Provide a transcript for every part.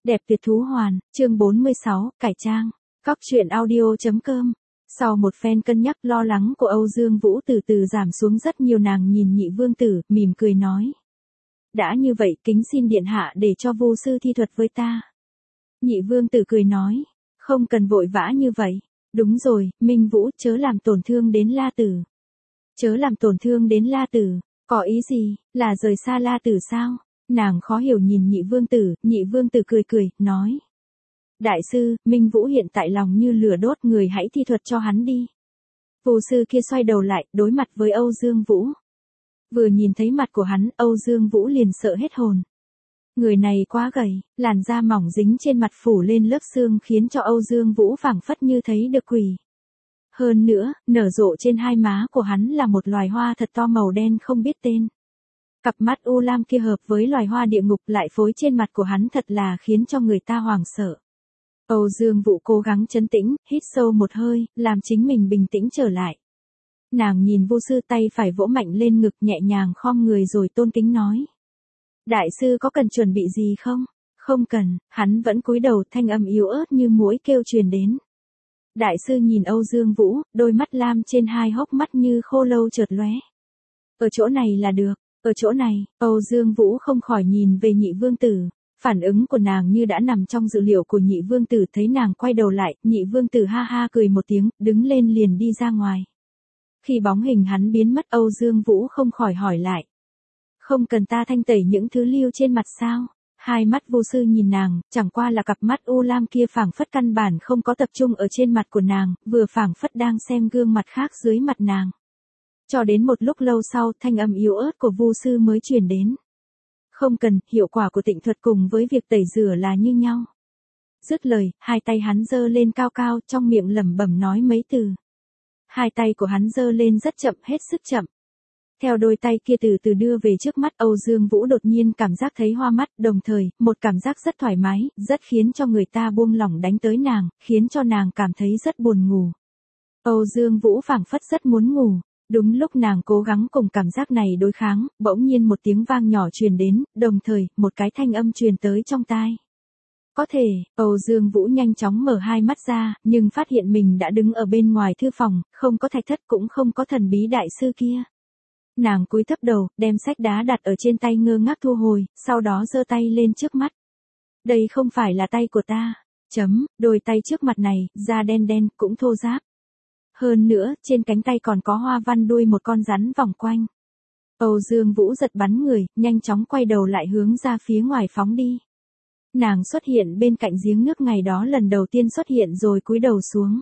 Đẹp tuyệt thú hoàn, chương 46, cải trang. Cóc truyện audio.com. Sau một phen cân nhắc lo lắng của Âu Dương Vũ từ từ giảm xuống rất nhiều, nàng nhìn Nhị Vương Tử, mỉm cười nói. Đã như vậy kính xin điện hạ để cho Vu sư thi thuật với ta. Nhị Vương Tử cười nói. Không cần vội vã như vậy. Đúng rồi, Minh Vũ, chớ làm tổn thương đến La Tử. Chớ làm tổn thương đến La Tử, có ý gì, là rời xa La Tử sao? Nàng khó hiểu nhìn Nhị Vương Tử cười cười, nói. Đại sư, Minh Vũ hiện tại lòng như lửa đốt, người hãy thi thuật cho hắn đi. Vu sư kia xoay đầu lại, đối mặt với Âu Dương Vũ. Vừa nhìn thấy mặt của hắn, Âu Dương Vũ liền sợ hết hồn. Người này quá gầy, làn da mỏng dính trên mặt phủ lên lớp xương khiến cho Âu Dương Vũ phảng phất như thấy được quỷ. Hơn nữa, nở rộ trên hai má của hắn là một loài hoa thật to màu đen không biết tên. Cặp mắt u lam kia hợp với loài hoa địa ngục lại phối trên mặt của hắn thật là khiến cho người ta hoảng sợ. Âu Dương Vũ cố gắng trấn tĩnh, hít sâu một hơi, làm chính mình bình tĩnh trở lại. Nàng nhìn Vu sư tay phải vỗ mạnh lên ngực, nhẹ nhàng khom người rồi tôn kính nói. Đại sư có cần chuẩn bị gì không? Không cần, hắn vẫn cúi đầu, thanh âm yếu ớt như muỗi kêu truyền đến. Đại sư nhìn Âu Dương Vũ, đôi mắt lam trên hai hốc mắt như khô lâu chợt lóe. Ở chỗ này là được, ở chỗ này, Âu Dương Vũ không khỏi nhìn về Nhị Vương Tử. Phản ứng của nàng như đã nằm trong dự liệu của Nhị Vương Tử, thấy nàng quay đầu lại, Nhị Vương Tử ha ha cười một tiếng, đứng lên liền đi ra ngoài. Khi bóng hình hắn biến mất, Âu Dương Vũ không khỏi hỏi lại. Không cần ta thanh tẩy những thứ lưu trên mặt sao? Hai mắt Vu sư nhìn nàng, chẳng qua là cặp mắt u lam kia phảng phất căn bản không có tập trung ở trên mặt của nàng, vừa phảng phất đang xem gương mặt khác dưới mặt nàng. Cho đến một lúc lâu sau, thanh âm yếu ớt của Vu sư mới truyền đến. Không cần, hiệu quả của tịnh thuật cùng với việc tẩy rửa là như nhau. Dứt lời, hai tay hắn giơ lên cao cao, trong miệng lẩm bẩm nói mấy từ. Hai tay của hắn giơ lên rất chậm, hết sức chậm. Theo đôi tay kia từ từ đưa về trước mắt, Âu Dương Vũ đột nhiên cảm giác thấy hoa mắt, đồng thời, một cảm giác rất thoải mái, rất khiến cho người ta buông lỏng đánh tới nàng, khiến cho nàng cảm thấy rất buồn ngủ. Âu Dương Vũ phảng phất rất muốn ngủ. Đúng lúc nàng cố gắng cùng cảm giác này đối kháng, bỗng nhiên một tiếng vang nhỏ truyền đến, đồng thời, một cái thanh âm truyền tới trong tai. Có thể, Âu Dương Vũ nhanh chóng mở hai mắt ra, nhưng phát hiện mình đã đứng ở bên ngoài thư phòng, không có Thạch Thất cũng không có thần bí đại sư kia. Nàng cúi thấp đầu, đem sách đá đặt ở trên tay ngơ ngác thu hồi, sau đó giơ tay lên trước mắt. Đây không phải là tay của ta. Đôi tay trước mặt này, da đen đen, cũng thô ráp. Hơn nữa, trên cánh tay còn có hoa văn đuôi một con rắn vòng quanh. Âu Dương Vũ giật bắn người, nhanh chóng quay đầu lại hướng ra phía ngoài phóng đi. Nàng xuất hiện bên cạnh giếng nước ngày đó lần đầu tiên xuất hiện rồi cúi đầu xuống.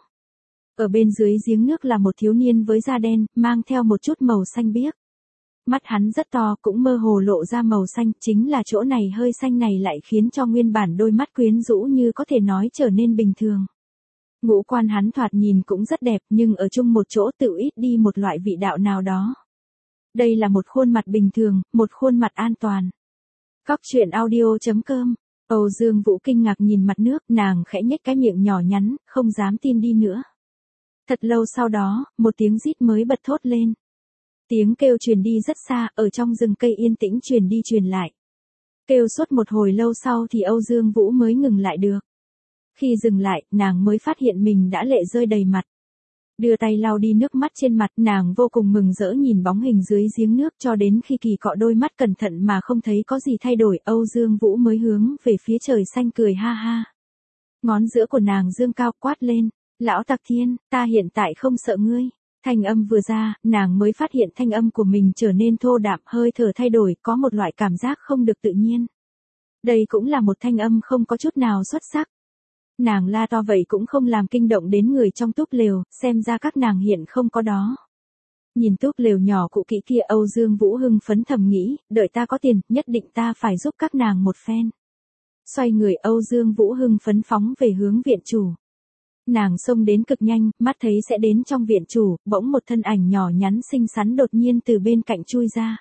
Ở bên dưới giếng nước là một thiếu niên với da đen, mang theo một chút màu xanh biếc. Mắt hắn rất to, cũng mơ hồ lộ ra màu xanh, chính là chỗ này hơi xanh này lại khiến cho nguyên bản đôi mắt quyến rũ như có thể nói trở nên bình thường. Ngũ quan hắn thoạt nhìn cũng rất đẹp, nhưng ở chung một chỗ tự ít đi một loại vị đạo nào đó. Đây là một khuôn mặt bình thường, một khuôn mặt an toàn. Cóc truyện audio.com. Âu Dương Vũ kinh ngạc nhìn mặt nước, nàng khẽ nhếch cái miệng nhỏ nhắn, không dám tin đi nữa. Thật lâu sau đó, một tiếng rít mới bật thốt lên. Tiếng kêu truyền đi rất xa, ở trong rừng cây yên tĩnh truyền đi truyền lại. Kêu suốt một hồi lâu sau thì Âu Dương Vũ mới ngừng lại được. Khi dừng lại, nàng mới phát hiện mình đã lệ rơi đầy mặt. Đưa tay lau đi nước mắt trên mặt, nàng vô cùng mừng rỡ nhìn bóng hình dưới giếng nước cho đến khi kỳ cọ đôi mắt cẩn thận mà không thấy có gì thay đổi, Âu Dương Vũ mới hướng về phía trời xanh cười ha ha. Ngón giữa của nàng dương cao quát lên, lão Tặc Thiên, ta hiện tại không sợ ngươi. Thanh âm vừa ra, nàng mới phát hiện thanh âm của mình trở nên thô đạm, hơi thở thay đổi, có một loại cảm giác không được tự nhiên. Đây cũng là một thanh âm không có chút nào xuất sắc. Nàng la to vậy cũng không làm kinh động đến người trong túp lều, xem ra các nàng hiện không có đó. Nhìn túp lều nhỏ cũ kỹ kia, Âu Dương Vũ hưng phấn thầm nghĩ, đợi ta có tiền, nhất định ta phải giúp các nàng một phen. Xoay người, Âu Dương Vũ hưng phấn phóng về hướng viện chủ. Nàng xông đến cực nhanh, mắt thấy sẽ đến trong viện chủ, bỗng một thân ảnh nhỏ nhắn xinh xắn đột nhiên từ bên cạnh chui ra.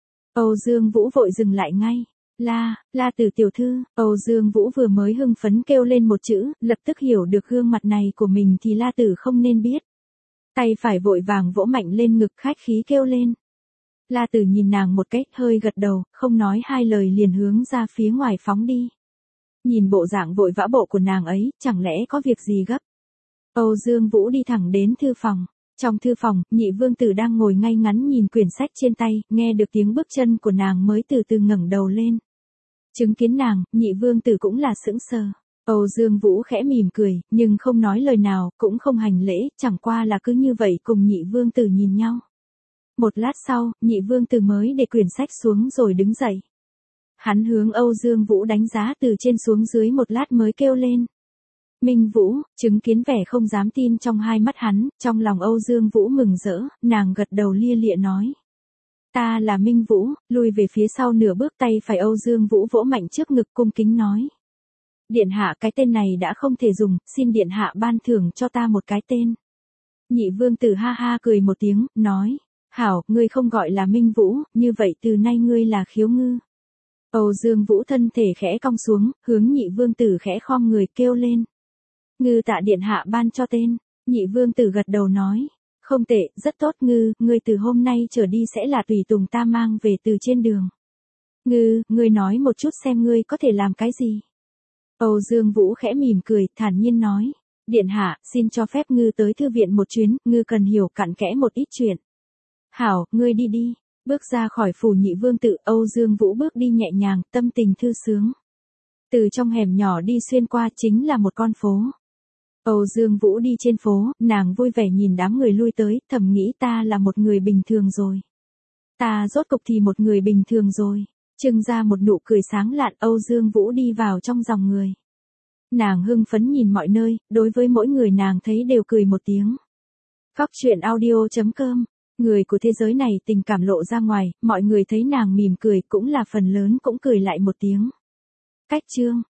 Âu Dương Vũ vội dừng lại ngay. La Tử tiểu thư, Âu Dương Vũ vừa mới hưng phấn kêu lên một chữ, lập tức hiểu được gương mặt này của mình thì La Tử không nên biết. Tay phải vội vàng vỗ mạnh lên ngực khách khí kêu lên. La Tử nhìn nàng một cách hơi gật đầu, không nói hai lời liền hướng ra phía ngoài phóng đi. Nhìn bộ dạng vội vã bộ của nàng ấy, chẳng lẽ có việc gì gấp? Âu Dương Vũ đi thẳng đến thư phòng. Trong thư phòng, nhị vương tử đang ngồi ngay ngắn nhìn quyển sách trên tay, nghe được tiếng bước chân của nàng mới từ từ ngẩng đầu lên. Chứng kiến nàng, nhị vương tử cũng là sững sờ. Âu Dương Vũ khẽ mỉm cười, nhưng không nói lời nào, cũng không hành lễ, chẳng qua là cứ như vậy cùng nhị vương tử nhìn nhau. Một lát sau, nhị vương tử mới để quyển sách xuống rồi đứng dậy. Hắn hướng Âu Dương Vũ đánh giá từ trên xuống dưới một lát mới kêu lên. Minh Vũ, chứng kiến vẻ không dám tin trong hai mắt hắn, trong lòng Âu Dương Vũ mừng rỡ, nàng gật đầu lia lịa nói. Ta là Minh Vũ, lùi về phía sau nửa bước, tay phải Âu Dương Vũ vỗ mạnh trước ngực cung kính nói. Điện hạ, cái tên này đã không thể dùng, xin điện hạ ban thưởng cho ta một cái tên. Nhị vương tử ha ha cười một tiếng, nói. Hảo, ngươi không gọi là Minh Vũ, như vậy từ nay ngươi là Khiếu Ngư. Âu Dương Vũ thân thể khẽ cong xuống, hướng nhị vương tử khẽ khom người kêu lên. Ngư tạ điện hạ ban cho tên. Nhị vương tử gật đầu nói. Không tệ, rất tốt Ngư, ngươi từ hôm nay trở đi sẽ là tùy tùng ta mang về từ trên đường. Ngư, ngươi nói một chút xem ngươi có thể làm cái gì. Âu Dương Vũ khẽ mỉm cười, thản nhiên nói. Điện hạ, xin cho phép Ngư tới thư viện một chuyến, Ngư cần hiểu cặn kẽ một ít chuyện. Hảo, ngươi đi đi. Bước ra khỏi phủ nhị vương tử, Âu Dương Vũ bước đi nhẹ nhàng, tâm tình thư sướng. Từ trong hẻm nhỏ đi xuyên qua chính là một con phố. Âu Dương Vũ đi trên phố, nàng vui vẻ nhìn đám người lui tới, thầm nghĩ ta là một người bình thường rồi. Ta rốt cục thì một người bình thường rồi. Trưng ra một nụ cười sáng lạn, Âu Dương Vũ đi vào trong dòng người. Nàng hưng phấn nhìn mọi nơi, đối với mỗi người nàng thấy đều cười một tiếng. Góc truyện audio.com. Người của thế giới này tình cảm lộ ra ngoài, mọi người thấy nàng mỉm cười cũng là phần lớn cũng cười lại một tiếng. Cách chương